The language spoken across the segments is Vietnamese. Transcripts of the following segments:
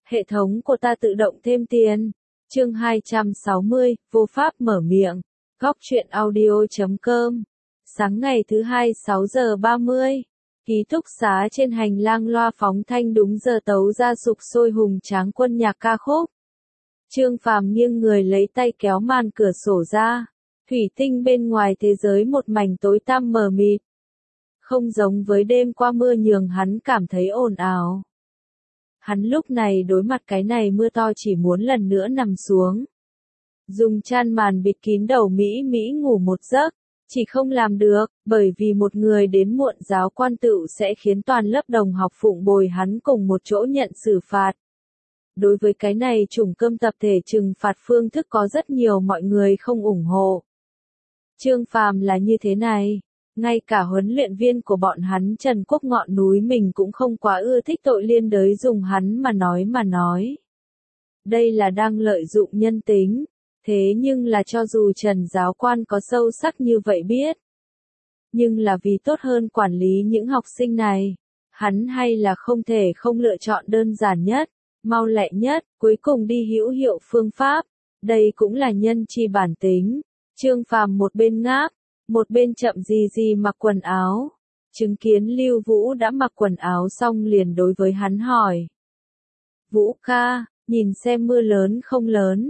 Hệ thống của ta tự động thêm tiền. Chương 260, vô pháp mở miệng. Góc truyện audio.com. Sáng ngày thứ hai 6 giờ 30. Ký túc xá trên hành lang loa phóng thanh đúng giờ tấu ra sục sôi hùng tráng quân nhạc ca khúc. Trương Phàm nghiêng người lấy tay kéo màn cửa sổ ra. Thủy tinh bên ngoài thế giới một mảnh tối tăm mờ mịt. Không giống với đêm qua mưa nhường hắn cảm thấy ồn ào. Hắn lúc này đối mặt cái này mưa to chỉ muốn lần nữa nằm xuống. Dùng chăn màn bịt kín đầu Mỹ ngủ một giấc. Chỉ không làm được, bởi vì một người đến muộn giáo quan tựu sẽ khiến toàn lớp đồng học phụng bồi hắn cùng một chỗ nhận xử phạt. Đối với cái này chủng cơm tập thể trừng phạt phương thức có rất nhiều mọi người không ủng hộ. Trương Phàm là như thế này, ngay cả huấn luyện viên của bọn hắn Trần Quốc ngọn núi mình cũng không quá ưa thích tội liên đới dùng hắn mà nói. Đây là đang lợi dụng nhân tính. Thế nhưng là cho dù Trần giáo quan có sâu sắc như vậy biết. Nhưng là vì tốt hơn quản lý những học sinh này. Hắn hay là không thể không lựa chọn đơn giản nhất, mau lẹ nhất, cuối cùng đi hữu hiệu phương pháp. Đây cũng là nhân chi bản tính. Trương Phàm một bên ngáp, một bên chậm gì mặc quần áo. Chứng kiến Lưu Vũ đã mặc quần áo xong liền đối với hắn hỏi. Vũ ca, nhìn xem mưa lớn không lớn.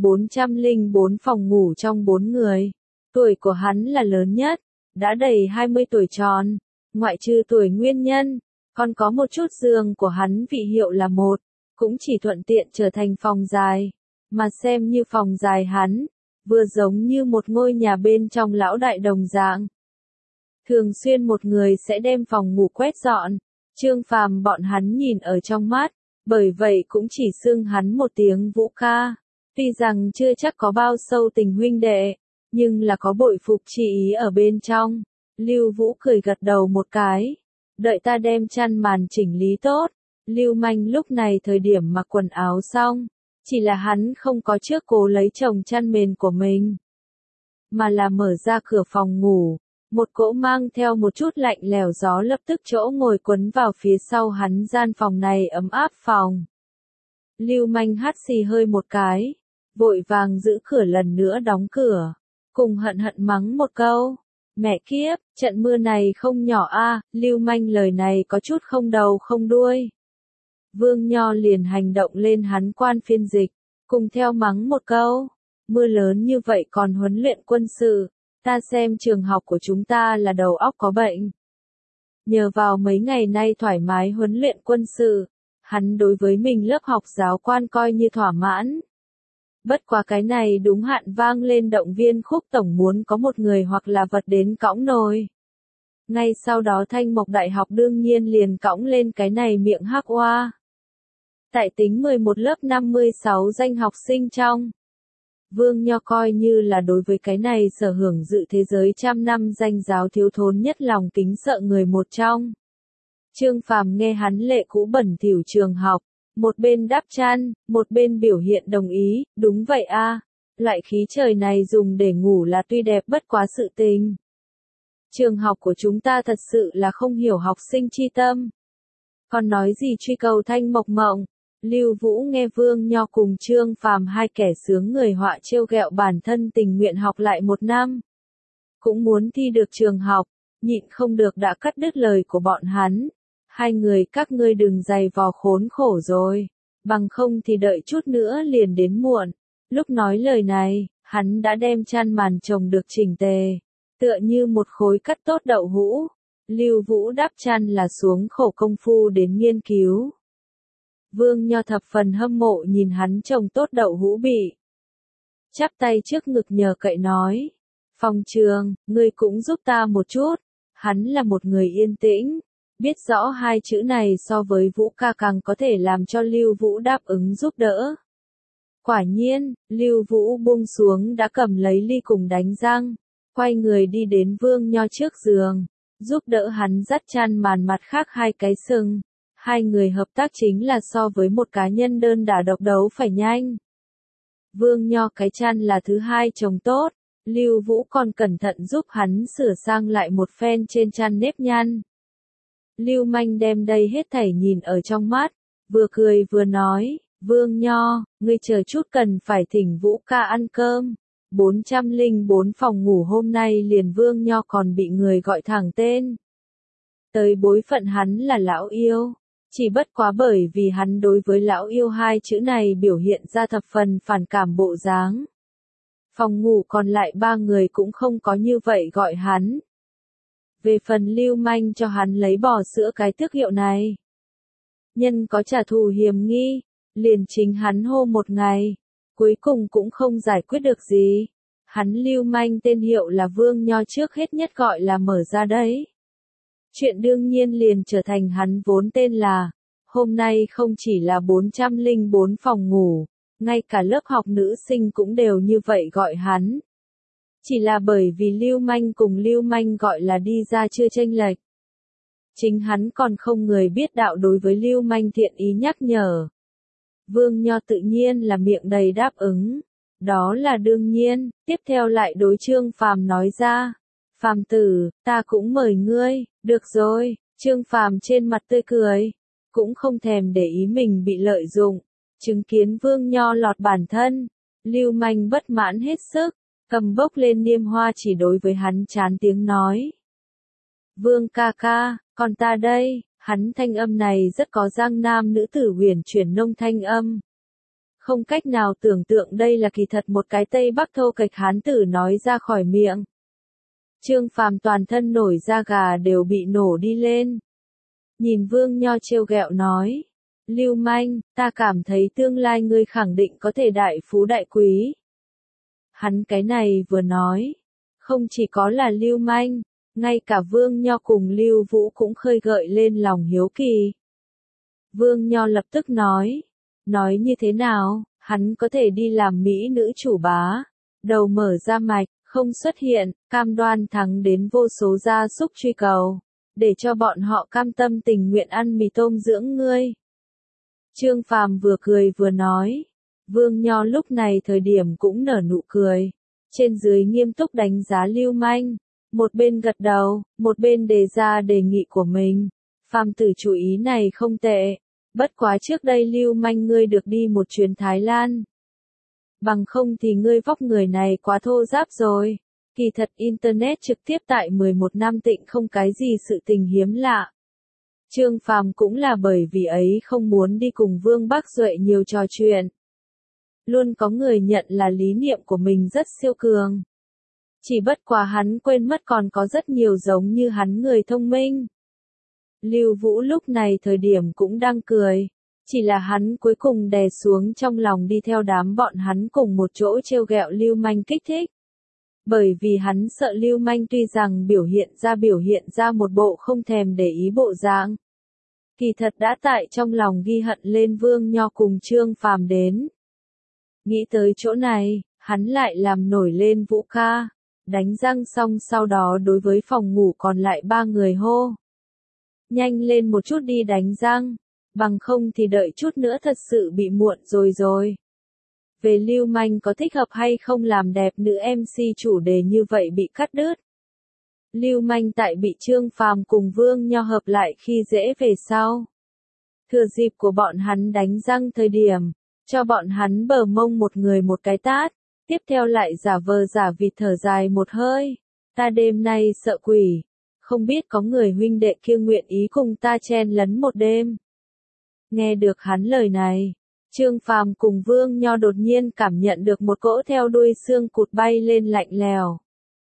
404 phòng ngủ trong 4 người. Tuổi của hắn là lớn nhất, đã đầy 20 tuổi tròn, ngoại trừ tuổi nguyên nhân, còn có một chút giường của hắn vị hiệu là 1, cũng chỉ thuận tiện trở thành phòng dài, mà xem như phòng dài hắn, vừa giống như một ngôi nhà bên trong lão đại đồng dạng. Thường xuyên một người sẽ đem phòng ngủ quét dọn, Trương Phàm bọn hắn nhìn ở trong mắt, bởi vậy cũng chỉ xưng hắn một tiếng Vũ ca. Tuy rằng chưa chắc có bao sâu tình huynh đệ, nhưng là có bội phục chi ý ở bên trong. Lưu Vũ cười gật đầu một cái. Đợi ta đem chăn màn chỉnh lý tốt. Lưu Manh lúc này thời điểm mặc quần áo xong. Chỉ là hắn không có trước cố lấy chồng chăn mền của mình. Mà là mở ra cửa phòng ngủ. Một cỗ mang theo một chút lạnh lẽo gió lập tức chỗ ngồi quấn vào phía sau hắn gian phòng này ấm áp phòng. Lưu Manh hắt xì hơi một cái. Vội vàng giữ cửa lần nữa đóng cửa, cùng hận mắng một câu, mẹ kiếp, trận mưa này không nhỏ a. Lưu Manh lời này có chút không đầu không đuôi. Vương Nho liền hành động lên hắn quan phiên dịch, cùng theo mắng một câu, mưa lớn như vậy còn huấn luyện quân sự, ta xem trường học của chúng ta là đầu óc có bệnh. Nhờ vào mấy ngày nay thoải mái huấn luyện quân sự, hắn đối với mình lớp học giáo quan coi như thỏa mãn. Bất quá cái này đúng hạn vang lên động viên khúc tổng muốn có một người hoặc là vật đến cõng nồi. Ngay sau đó Thanh Mộc Đại học đương nhiên liền cõng lên cái này miệng hắc oa. Tại tính 11 lớp 56 danh học sinh trong. Vương Nho coi như là đối với cái này sở hưởng dự thế giới trăm năm danh giáo thiếu thốn nhất lòng kính sợ người một trong. Trương Phàm nghe hắn lệ cũ bẩn thỉu trường học. Một bên đáp chăn, một bên biểu hiện đồng ý, đúng vậy a, loại khí trời này dùng để ngủ là tuy đẹp bất quá sự tình. Trường học của chúng ta thật sự là không hiểu học sinh chi tâm. Còn nói gì truy cầu thanh mộc mộng, Lưu Vũ nghe Vương Nho cùng Trương Phàm hai kẻ sướng người họa trêu ghẹo bản thân tình nguyện học lại 1 năm. Cũng muốn thi được trường học, nhịn không được đã cắt đứt lời của bọn hắn. Hai người các ngươi đừng dày vò khốn khổ rồi, bằng không thì đợi chút nữa liền đến muộn. Lúc nói lời này, hắn đã đem chăn màn chồng được chỉnh tề, tựa như một khối cắt tốt đậu hũ. Lưu Vũ đắp chăn là xuống khổ công phu đến nghiên cứu. Vương Nho thập phần hâm mộ nhìn hắn chồng tốt đậu hũ bị. Chắp tay trước ngực nhờ cậy nói, Phòng Trường, ngươi cũng giúp ta một chút. Hắn là một người yên tĩnh. Biết rõ hai chữ này so với Vũ ca càng có thể làm cho Lưu Vũ đáp ứng giúp đỡ. Quả nhiên, Lưu Vũ buông xuống đã cầm lấy ly cùng đánh răng, quay người đi đến Vương Nho trước giường, giúp đỡ hắn dắt chăn màn mặt khác hai cái sừng. Hai người hợp tác chính là so với một cá nhân đơn đả độc đấu phải nhanh. Vương Nho cái chăn là thứ hai chồng tốt, Lưu Vũ còn cẩn thận giúp hắn sửa sang lại một phen trên chăn nếp nhăn. Lưu Manh đem đây hết thảy nhìn ở trong mắt, vừa cười vừa nói, Vương Nho, ngươi chờ chút cần phải thỉnh Vũ ca ăn cơm. 404 phòng ngủ hôm nay liền Vương Nho còn bị người gọi thẳng tên. Tới bối phận hắn là lão yêu. Chỉ bất quá bởi vì hắn đối với lão yêu hai chữ này biểu hiện ra thập phần phản cảm bộ dáng. Phòng ngủ còn lại ba người cũng không có như vậy gọi hắn. Về phần Lưu Manh cho hắn lấy bò sữa cái tước hiệu này. Nhân có trả thù hiểm nghi, liền chính hắn hô một ngày, cuối cùng cũng không giải quyết được gì. Hắn Lưu Manh tên hiệu là Vương Nho trước hết nhất gọi là mở ra đấy. Chuyện đương nhiên liền trở thành hắn vốn tên là, hôm nay không chỉ là 404 phòng ngủ, ngay cả lớp học nữ sinh cũng đều như vậy gọi hắn. Chỉ là bởi vì Lưu Manh cùng Lưu Manh gọi là đi ra chưa chênh lệch. Chính hắn còn không người biết đạo đối với Lưu Manh thiện ý nhắc nhở. Vương Nho tự nhiên là miệng đầy đáp ứng. Đó là đương nhiên, tiếp theo lại đối Trương Phàm nói ra. Phàm tử, ta cũng mời ngươi, được rồi, Trương Phàm trên mặt tươi cười. Cũng không thèm để ý mình bị lợi dụng. Chứng kiến Vương Nho lọt bản thân. Lưu Manh bất mãn hết sức, cầm bốc lên niêm hoa chỉ đối với hắn chán tiếng nói. Vương ca ca, còn ta đây, hắn thanh âm này rất có giang nam nữ tử huyền chuyển nông thanh âm. Không cách nào tưởng tượng đây là kỳ thật một cái Tây Bắc thô kệch hán tử nói ra khỏi miệng. Trương Phàm toàn thân nổi da gà đều bị nổ đi lên. Nhìn Vương Nho trêu ghẹo nói. Lưu Manh, ta cảm thấy tương lai ngươi khẳng định có thể đại phú đại quý. Hắn cái này vừa nói. Không chỉ có là Lưu Manh, ngay cả Vương Nho cùng Lưu Vũ cũng khơi gợi lên lòng hiếu kỳ. Vương Nho lập tức nói. Nói như thế nào, hắn có thể đi làm mỹ nữ chủ bá. Đầu mở ra mạch, không xuất hiện, cam đoan thắng đến vô số gia súc truy cầu. Để cho bọn họ cam tâm tình nguyện ăn mì tôm dưỡng ngươi. Trương Phàm vừa cười vừa nói. Vương Nho lúc này thời điểm cũng nở nụ cười. Trên dưới nghiêm túc đánh giá Lưu Manh. Một bên gật đầu, một bên đề ra đề nghị của mình. Phàm tử chủ ý này không tệ. Bất quá trước đây Lưu Manh ngươi được đi một chuyến Thái Lan. Bằng không thì ngươi vóc người này quá thô ráp rồi. Kỳ thật Internet trực tiếp tại 11 năm tịnh không cái gì sự tình hiếm lạ. Trương Phàm cũng là bởi vì ấy không muốn đi cùng Vương Bắc Duệ nhiều trò chuyện. Luôn có người nhận là lý niệm của mình rất siêu cường. Chỉ bất quá hắn quên mất còn có rất nhiều giống như hắn người thông minh. Lưu Vũ lúc này thời điểm cũng đang cười. Chỉ là hắn cuối cùng đè xuống trong lòng đi theo đám bọn hắn cùng một chỗ trêu ghẹo Lưu Manh kích thích. Bởi vì hắn sợ Lưu Manh tuy rằng biểu hiện ra một bộ không thèm để ý bộ dạng. Kỳ thật đã tại trong lòng ghi hận lên Vương Nho cùng Trương Phàm đến. Nghĩ tới chỗ này, hắn lại làm nổi lên Vũ ca. Đánh răng xong sau đó đối với phòng ngủ còn lại ba người hô. Nhanh lên một chút đi đánh răng. Bằng không thì đợi chút nữa thật sự bị muộn rồi. Về Lưu Manh có thích hợp hay không làm đẹp nữ MC chủ đề như vậy bị cắt đứt. Lưu Manh tại bị Trương Phàm cùng Vương Nho hợp lại khi dễ về sau. Thừa dịp của bọn hắn đánh răng thời điểm, cho bọn hắn bờ mông một người một cái tát, tiếp theo lại giả vờ giả vịt thở dài một hơi. Ta đêm nay sợ quỷ, không biết có người huynh đệ kia nguyện ý cùng ta chen lấn một đêm. Nghe được hắn lời này, Trương Phàm cùng Vương Nho đột nhiên cảm nhận được một cỗ theo đuôi xương cụt bay lên lạnh lèo.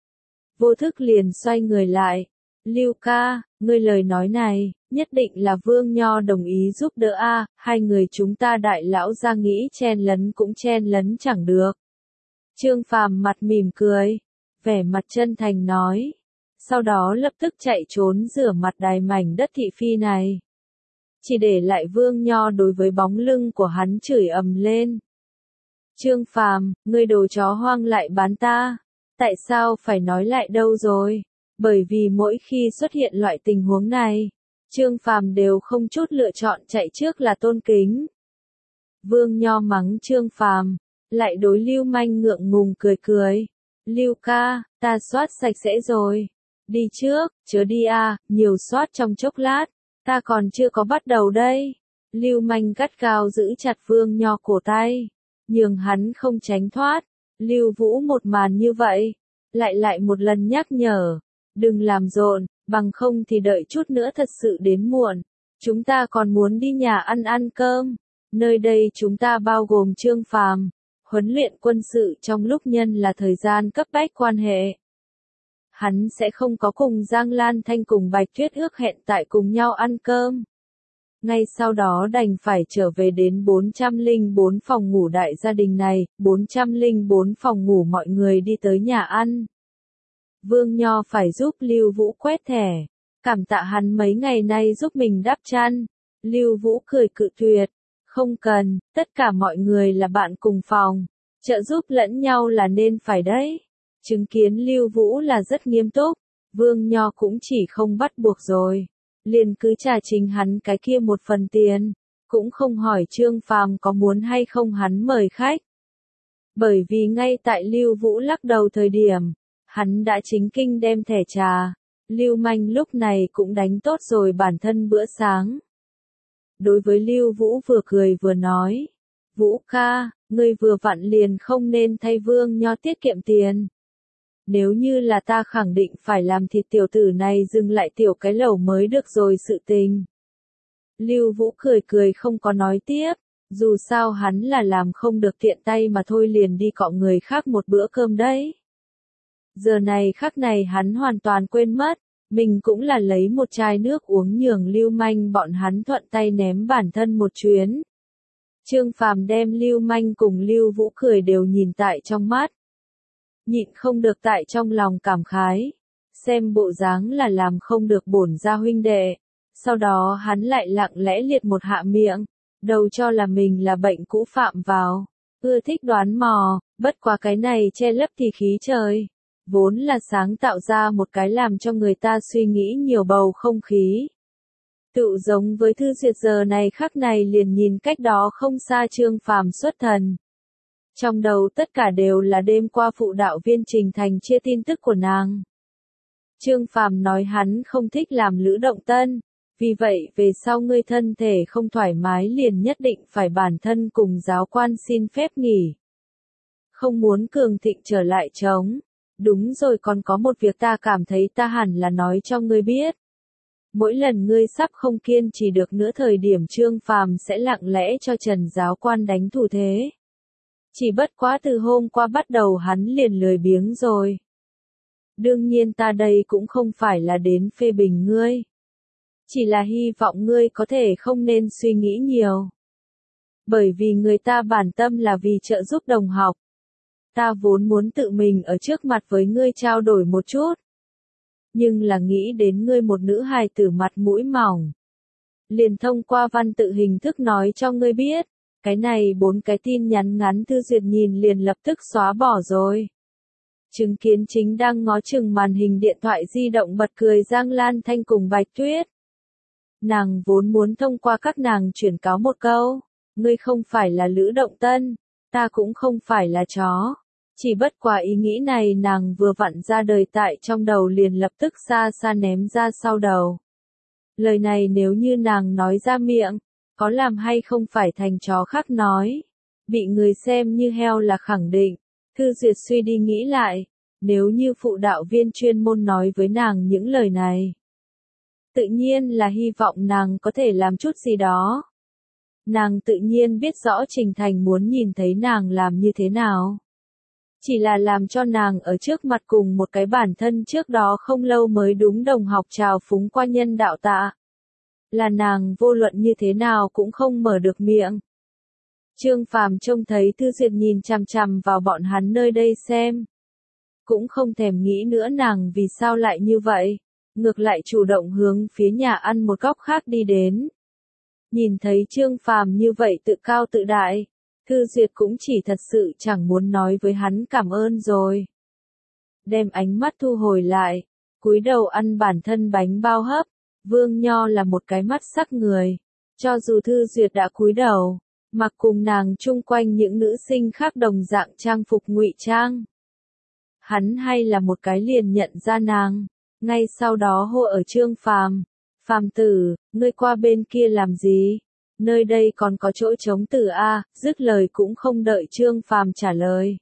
Vô thức liền xoay người lại. Lưu ca, ngươi lời nói này, nhất định là Vương Nho đồng ý giúp đỡ a, hai người chúng ta đại lão ra nghĩ chen lấn cũng chen lấn chẳng được. Trương Phàm mặt mỉm cười, vẻ mặt chân thành nói. Sau đó lập tức chạy trốn rửa mặt đài mảnh đất thị phi này. Chỉ để lại Vương Nho đối với bóng lưng của hắn chửi ầm lên. Trương Phàm, ngươi đồ chó hoang lại bán ta. Tại sao phải nói lại đâu rồi? Bởi vì mỗi khi xuất hiện loại tình huống này, Trương Phàm đều không chút lựa chọn chạy trước là tôn kính. Vương Nho mắng Trương Phàm, lại đối Lưu Manh ngượng ngùng cười. Lưu ca, ta soát sạch sẽ rồi. Đi trước, chớ đi a, nhiều soát trong chốc lát. Ta còn chưa có bắt đầu đây. Lưu Manh gắt gao giữ chặt Vương Nho cổ tay, nhường hắn không tránh thoát. Lưu Vũ một màn như vậy, lại một lần nhắc nhở, đừng làm rộn, bằng không thì đợi chút nữa thật sự đến muộn. Chúng ta còn muốn đi nhà ăn cơm. Nơi đây chúng ta bao gồm Trương Phàm, huấn luyện quân sự trong lúc nhân là thời gian cấp bách quan hệ. Hắn sẽ không có cùng Giang Lan Thanh cùng Bạch Tuyết ước hẹn tại cùng nhau ăn cơm. Ngay sau đó đành phải trở về đến 404 phòng ngủ đại gia đình này, 404 phòng ngủ mọi người đi tới nhà ăn. Vương Nho phải giúp Lưu Vũ quét thẻ, cảm tạ hắn mấy ngày nay giúp mình đắp chăn. Lưu Vũ cười cự tuyệt, không cần, tất cả mọi người là bạn cùng phòng, trợ giúp lẫn nhau là nên phải đấy. Chứng kiến Lưu Vũ là rất nghiêm túc, Vương Nho cũng chỉ không bắt buộc rồi, liền cứ trả chính hắn cái kia một phần tiền, cũng không hỏi Trương Phàm có muốn hay không hắn mời khách. Bởi vì ngay tại Lưu Vũ lắc đầu thời điểm, hắn đã chính kinh đem thẻ trà, Lưu Manh lúc này cũng đánh tốt rồi bản thân bữa sáng. Đối với Lưu Vũ vừa cười vừa nói, Vũ ca, ngươi vừa vặn liền không nên thay Vương Nho tiết kiệm tiền. Nếu như là ta khẳng định phải làm thịt tiểu tử này dừng lại tiểu cái lẩu mới được rồi sự tình. Lưu Vũ cười không có nói tiếp, dù sao hắn là làm không được tiện tay mà thôi liền đi cọ người khác một bữa cơm đấy. Giờ này khắc này hắn hoàn toàn quên mất, mình cũng là lấy một chai nước uống nhường Lưu Manh bọn hắn thuận tay ném bản thân một chuyến. Trương Phàm đem Lưu Manh cùng Lưu Vũ cười đều nhìn tại trong mắt. Nhịn không được tại trong lòng cảm khái, xem bộ dáng là làm không được bổn gia huynh đệ. Sau đó hắn lại lặng lẽ liệt một hạ miệng, đầu cho là mình là bệnh cũ phạm vào, ưa thích đoán mò, bất quá cái này che lấp thì khí trời. Vốn là sáng tạo ra một cái làm cho người ta suy nghĩ nhiều bầu không khí. Tự giống với Thư Duyệt giờ này khắc này liền nhìn cách đó không xa Trương Phàm xuất thần. Trong đầu tất cả đều là đêm qua phụ đạo viên Trình Thành chia tin tức của nàng. Trương Phàm nói hắn không thích làm lữ động tân, vì vậy về sau ngươi thân thể không thoải mái liền nhất định phải bản thân cùng giáo quan xin phép nghỉ. Không muốn cường thịnh trở lại trống. Đúng rồi, còn có một việc ta cảm thấy ta hẳn là nói cho ngươi biết. Mỗi lần ngươi sắp không kiên trì được nữa thời điểm Trương Phàm sẽ lặng lẽ cho Trần giáo quan đánh thủ thế. Chỉ bất quá từ hôm qua bắt đầu hắn liền lười biếng rồi. Đương nhiên ta đây cũng không phải là đến phê bình ngươi. Chỉ là hy vọng ngươi có thể không nên suy nghĩ nhiều. Bởi vì người ta bản tâm là vì trợ giúp đồng học. Ta vốn muốn tự mình ở trước mặt với ngươi trao đổi một chút. Nhưng là nghĩ đến ngươi một nữ hài tử mặt mũi mỏng. Liền thông qua văn tự hình thức nói cho ngươi biết. Cái này 4 cái tin nhắn ngắn Thư Duyệt nhìn liền lập tức xóa bỏ rồi. Chứng kiến chính đang ngó chừng màn hình điện thoại di động bật cười Giang Lan Thanh cùng Bạch Tuyết. Nàng vốn muốn thông qua các nàng chuyển cáo một câu. Ngươi không phải là Lữ Động Tân, ta cũng không phải là chó. Chỉ bất quá ý nghĩ này nàng vừa vặn ra đời tại trong đầu liền lập tức xa xa ném ra sau đầu. Lời này nếu như nàng nói ra miệng, có làm hay không phải thành chó khác nói. Bị người xem như heo là khẳng định. Thư Duyệt suy đi nghĩ lại, nếu như phụ đạo viên chuyên môn nói với nàng những lời này. Tự nhiên là hy vọng nàng có thể làm chút gì đó. Nàng tự nhiên biết rõ Trình Thành muốn nhìn thấy nàng làm như thế nào. Chỉ là làm cho nàng ở trước mặt cùng một cái bản thân trước đó không lâu mới đúng đồng học trào phúng qua nhân đạo tạ. Là nàng vô luận như thế nào cũng không mở được miệng. Trương Phàm trông thấy Thư Duyệt nhìn chằm chằm vào bọn hắn nơi đây xem. Cũng không thèm nghĩ nữa nàng vì sao lại như vậy. Ngược lại chủ động hướng phía nhà ăn một góc khác đi đến. Nhìn thấy Trương Phàm như vậy tự cao tự đại. Thư Duyệt cũng chỉ thật sự chẳng muốn nói với hắn cảm ơn rồi. Đem ánh mắt thu hồi lại, cúi đầu ăn bản thân bánh bao hấp. Vương Nho là một cái mắt sắc người. Cho dù Thư Duyệt đã cúi đầu, mặc cùng nàng chung quanh những nữ sinh khác đồng dạng trang phục ngụy trang. Hắn hay là một cái liền nhận ra nàng, ngay sau đó hô ở Trương Phàm, Phàm tử, ngươi qua bên kia làm gì? Nơi đây còn có chỗ trống từ A, dứt lời cũng không đợi Trương Phàm trả lời.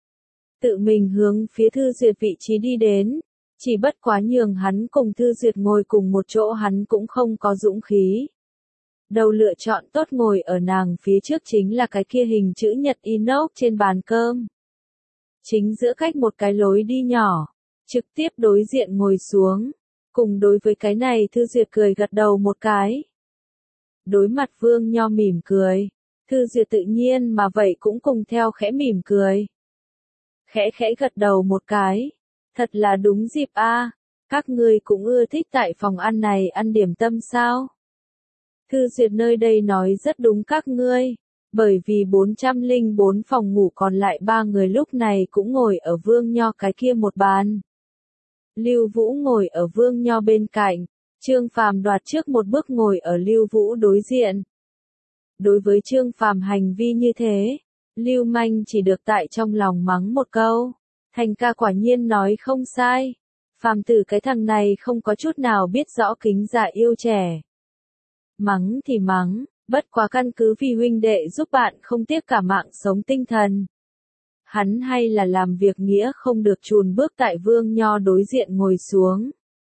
Tự mình hướng phía Thư Duyệt vị trí đi đến, chỉ bất quá nhường hắn cùng Thư Duyệt ngồi cùng một chỗ hắn cũng không có dũng khí. Đầu lựa chọn tốt ngồi ở nàng phía trước chính là cái kia hình chữ nhật inox trên bàn cơm. Chính giữa cách một cái lối đi nhỏ, trực tiếp đối diện ngồi xuống, cùng đối với cái này Thư Duyệt cười gật đầu một cái. Đối mặt Vương Nho mỉm cười, Thư Duyệt tự nhiên mà vậy cũng cùng theo khẽ mỉm cười. Khẽ khẽ gật đầu một cái, thật là đúng dịp a, các ngươi cũng ưa thích tại phòng ăn này ăn điểm tâm sao? Thư Duyệt nơi đây nói rất đúng các ngươi, bởi vì 404 phòng ngủ còn lại 3 người lúc này cũng ngồi ở Vương Nho cái kia một bàn. Lưu Vũ ngồi ở Vương Nho bên cạnh, Trương Phàm đoạt trước một bước ngồi ở Lưu Vũ đối diện. Đối với Trương Phàm hành vi như thế, Lưu Manh chỉ được tại trong lòng mắng một câu, Thành ca quả nhiên nói không sai, Phàm tử cái thằng này không có chút nào biết rõ kính già yêu trẻ. Mắng thì mắng, bất quá căn cứ vì huynh đệ giúp bạn không tiếc cả mạng sống tinh thần. Hắn hay là làm việc nghĩa không được chùn bước tại Vương Nho đối diện ngồi xuống.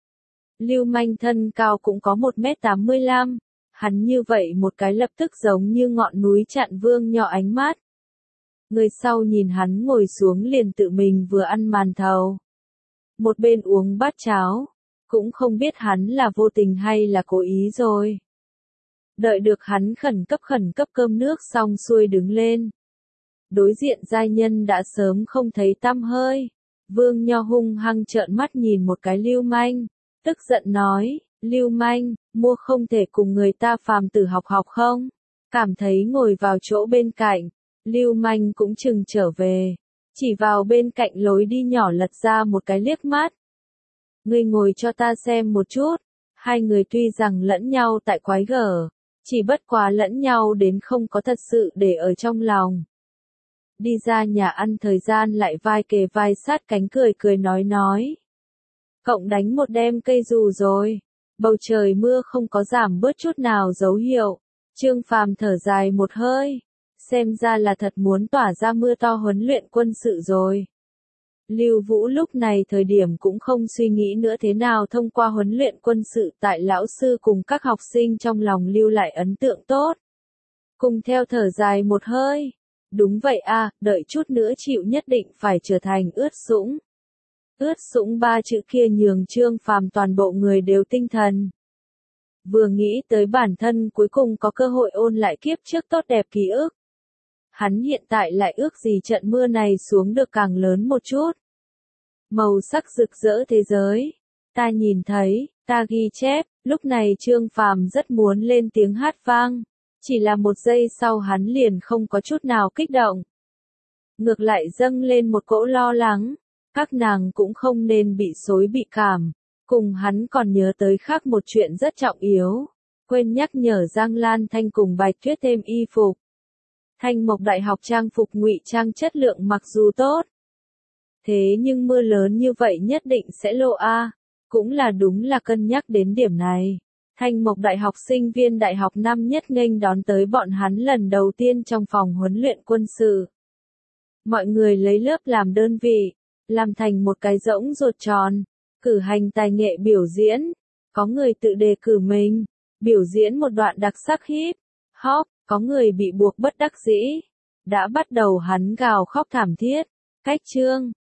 Lưu Manh thân cao cũng có 1m85, hắn như vậy một cái lập tức giống như ngọn núi chặn Vương Nho ánh mắt. Người sau nhìn hắn ngồi xuống liền tự mình vừa ăn màn thầu. Một bên uống bát cháo, cũng không biết hắn là vô tình hay là cố ý rồi. Đợi được hắn khẩn cấp cơm nước xong xuôi đứng lên. Đối diện giai nhân đã sớm không thấy tăm hơi. Vương Nho hung hăng trợn mắt nhìn một cái Lưu Manh, tức giận nói, Lưu Manh, mua không thể cùng người ta Phàm tử học học không? Cảm thấy ngồi vào chỗ bên cạnh, Lưu Manh cũng chừng trở về, chỉ vào bên cạnh lối đi nhỏ lật ra một cái liếc mắt. Ngươi ngồi cho ta xem một chút, hai người tuy rằng lẫn nhau tại quái gở, chỉ bất quá lẫn nhau đến không có thật sự để ở trong lòng. Đi ra nhà ăn thời gian lại vai kề vai sát cánh cười cười nói. Cộng đánh một đêm cây dù rồi, bầu trời mưa không có giảm bớt chút nào dấu hiệu. Trương Phàm thở dài một hơi, xem ra là thật muốn tỏa ra mưa to huấn luyện quân sự rồi. Lưu Vũ lúc này thời điểm cũng không suy nghĩ nữa thế nào thông qua huấn luyện quân sự tại lão sư cùng các học sinh trong lòng lưu lại ấn tượng tốt. Cùng theo thở dài một hơi. Đúng vậy a, đợi chút nữa chịu nhất định phải trở thành ướt sũng. Ướt sũng 3 chữ kia nhường Trương Phàm toàn bộ người đều tinh thần. Vừa nghĩ tới bản thân cuối cùng có cơ hội ôn lại kiếp trước tốt đẹp ký ức. Hắn hiện tại lại ước gì trận mưa này xuống được càng lớn một chút. Màu sắc rực rỡ thế giới. Ta nhìn thấy, ta ghi chép, lúc này Trương Phàm rất muốn lên tiếng hát vang. Chỉ là một giây sau hắn liền không có chút nào kích động. Ngược lại dâng lên một cỗ lo lắng, các nàng cũng không nên bị xối bị cảm. Cùng hắn còn nhớ tới khác một chuyện rất trọng yếu, quên nhắc nhở Giang Lan Thanh cùng Bạch Tuyết thêm y phục. Thanh Mộc Đại học trang phục ngụy trang chất lượng mặc dù tốt. Thế nhưng mưa lớn như vậy nhất định sẽ lộ a, cũng là đúng là cân nhắc đến điểm này. Thanh Mộc Đại học sinh viên đại học năm nhất nghênh đón tới bọn hắn lần đầu tiên trong phòng huấn luyện quân sự. Mọi người lấy lớp làm đơn vị, làm thành một cái rỗng ruột tròn, cử hành tài nghệ biểu diễn. Có người tự đề cử mình, biểu diễn một đoạn đặc sắc hip hop, có người bị buộc bất đắc dĩ. Đã bắt đầu hắn gào khóc thảm thiết. Cách chương